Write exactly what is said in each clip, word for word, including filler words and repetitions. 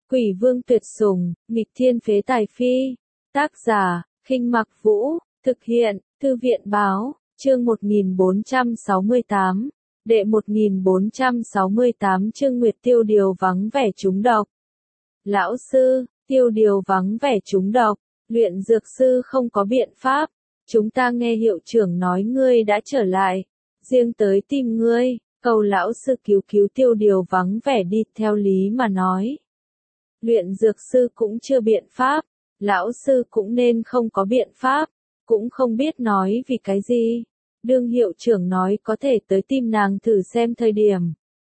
Quỷ vương tuyệt sủng, nghịch thiên phế tài phi. Tác giả, Khinh Mặc Vũ, thực hiện, Thư viện báo, chương một nghìn bốn trăm sáu mươi tám, đệ một nghìn bốn trăm sáu mươi tám chương Nguyệt Tiêu Điều vắng vẻ trúng độc. Lão sư, Tiêu Điều vắng vẻ trúng độc, luyện dược sư không có biện pháp, chúng ta nghe hiệu trưởng nói ngươi đã trở lại, riêng tới tìm ngươi, cầu lão sư cứu cứu Tiêu Điều vắng vẻ đi, theo lý mà nói. Luyện dược sư cũng chưa biện pháp, lão sư cũng nên không có biện pháp, cũng không biết nói vì cái gì. Đương hiệu trưởng nói có thể tới tìm nàng thử xem thời điểm.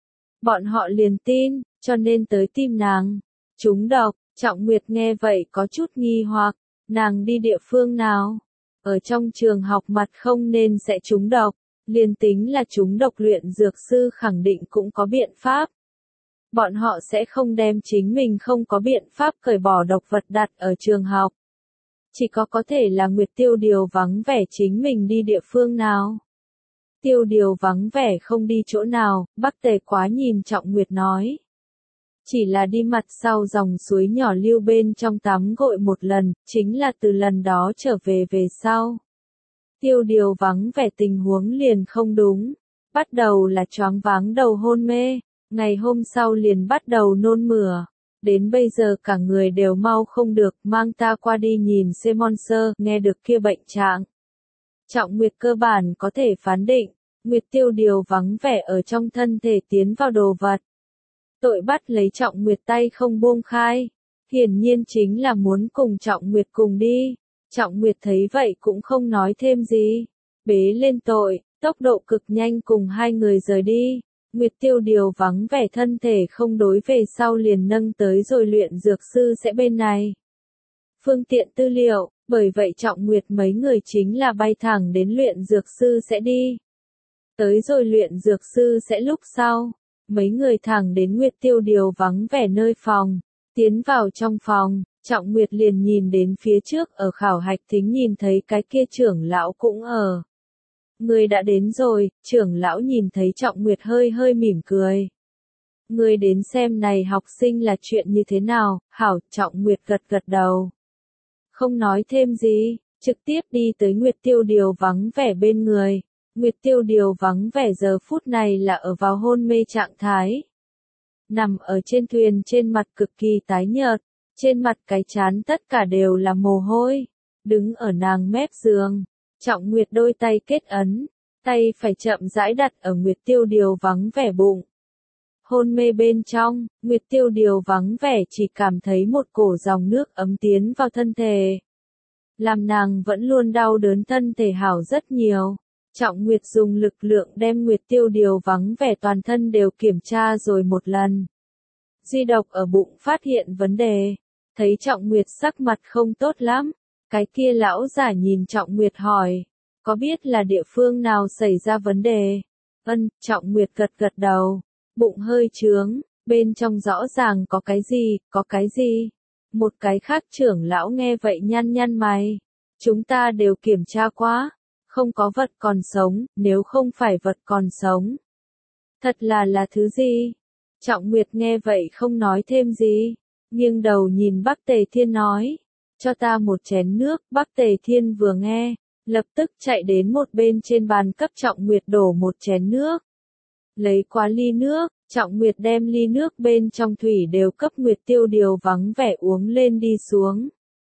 Bọn họ liền tin, cho nên tới tìm nàng. Trúng độc, Trọng Nguyệt nghe vậy có chút nghi hoặc, nàng đi địa phương nào? Ở trong trường học mặt không nên sẽ trúng độc, liền tính là trúng độc luyện dược sư khẳng định cũng có biện pháp. Bọn họ sẽ không đem chính mình không có biện pháp cởi bỏ độc vật đặt ở trường học. Chỉ có có thể là Nguyệt Tiêu Điều vắng vẻ chính mình đi địa phương nào. Tiêu Điều vắng vẻ không đi chỗ nào, Bắc Tề Quá nhìn Trọng Nguyệt nói. Chỉ là đi mặt sau dòng suối nhỏ lưu bên trong tắm gội một lần, chính là từ lần đó trở về về sau. Tiêu Điều vắng vẻ tình huống liền không đúng. Bắt đầu là choáng váng đầu hôn mê, ngày hôm sau liền bắt đầu nôn mửa. Đến bây giờ cả người đều mau không được, mang ta qua đi nhìn xem sơ, nghe được kia bệnh trạng. Trọng Nguyệt cơ bản có thể phán định, Nguyệt Tiêu Điều vắng vẻ ở trong thân thể tiến vào đồ vật. Tội bắt lấy Trọng Nguyệt tay không buông khai, hiển nhiên chính là muốn cùng Trọng Nguyệt cùng đi. Trọng Nguyệt thấy vậy cũng không nói thêm gì, bế lên tội, tốc độ cực nhanh cùng hai người rời đi. Nguyệt Tiêu Điều vắng vẻ thân thể không đối về sau liền nâng tới rồi luyện dược sư sẽ bên này. Phương tiện tư liệu, bởi vậy Trọng Nguyệt mấy người chính là bay thẳng đến luyện dược sư sẽ đi. Tới rồi luyện dược sư sẽ lúc sau, mấy người thẳng đến Nguyệt Tiêu Điều vắng vẻ nơi phòng, tiến vào trong phòng, Trọng Nguyệt liền nhìn đến phía trước ở khảo hạch thính nhìn thấy cái kia trưởng lão cũng ở. Người đã đến rồi, trưởng lão nhìn thấy Trọng Nguyệt hơi hơi mỉm cười. Người đến xem này học sinh là chuyện như thế nào, hảo, Trọng Nguyệt gật gật đầu. Không nói thêm gì, trực tiếp đi tới Nguyệt Tiêu Điều vắng vẻ bên người. Nguyệt Tiêu Điều vắng vẻ giờ phút này là ở vào hôn mê trạng thái. Nằm ở trên thuyền trên mặt cực kỳ tái nhợt, trên mặt cái trán tất cả đều là mồ hôi, đứng ở nàng mép giường. Trọng Nguyệt đôi tay kết ấn, tay phải chậm rãi đặt ở Nguyệt Tiêu Điều vắng vẻ bụng. Hôn mê bên trong, Nguyệt Tiêu Điều vắng vẻ chỉ cảm thấy một cổ dòng nước ấm tiến vào thân thể. Làm nàng vẫn luôn đau đớn thân thể hảo rất nhiều. Trọng Nguyệt dùng lực lượng đem Nguyệt Tiêu Điều vắng vẻ toàn thân đều kiểm tra rồi một lần. Duy độc ở bụng phát hiện vấn đề. Thấy Trọng Nguyệt sắc mặt không tốt lắm. Cái kia lão giả nhìn Trọng Nguyệt hỏi, có biết là địa phương nào xảy ra vấn đề? Ân, Trọng Nguyệt gật gật đầu, bụng hơi trướng, bên trong rõ ràng có cái gì, có cái gì? Một cái khác trưởng lão nghe vậy nhăn nhăn mày, chúng ta đều kiểm tra qua, không có vật còn sống, nếu không phải vật còn sống. Thật là là thứ gì? Trọng Nguyệt nghe vậy không nói thêm gì, nghiêng đầu nhìn Bắc Tề Thiên nói. Cho ta một chén nước, Bắc Tề Thiên vừa nghe, lập tức chạy đến một bên trên bàn cấp Trọng Nguyệt đổ một chén nước. Lấy qua ly nước, Trọng Nguyệt đem ly nước bên trong thủy đều cấp Nguyệt Tiêu Điều vắng vẻ uống lên đi xuống.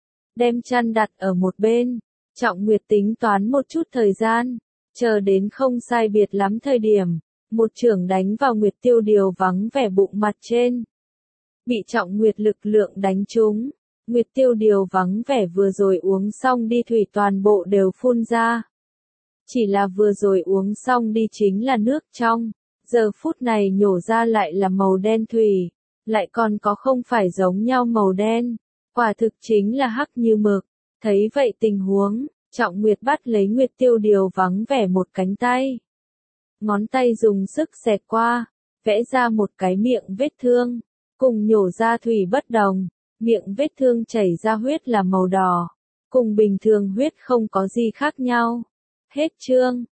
Đem chăn đặt ở một bên, Trọng Nguyệt tính toán một chút thời gian, chờ đến không sai biệt lắm thời điểm, một chưởng đánh vào Nguyệt Tiêu Điều vắng vẻ bụng mặt trên. Bị Trọng Nguyệt lực lượng đánh trúng. Nguyệt Tiêu Điều vắng vẻ vừa rồi uống xong đi thủy toàn bộ đều phun ra. Chỉ là vừa rồi uống xong đi chính là nước trong, giờ phút này nhổ ra lại là màu đen thủy, lại còn có không phải giống nhau màu đen, quả thực chính là hắc như mực. Thấy vậy tình huống, Trọng Nguyệt bắt lấy Nguyệt Tiêu Điều vắng vẻ một cánh tay. Ngón tay dùng sức xẹt qua, vẽ ra một cái miệng vết thương, cùng nhổ ra thủy bất đồng. Miệng vết thương chảy ra huyết là màu đỏ, cùng bình thường huyết không có gì khác nhau. Hết chương.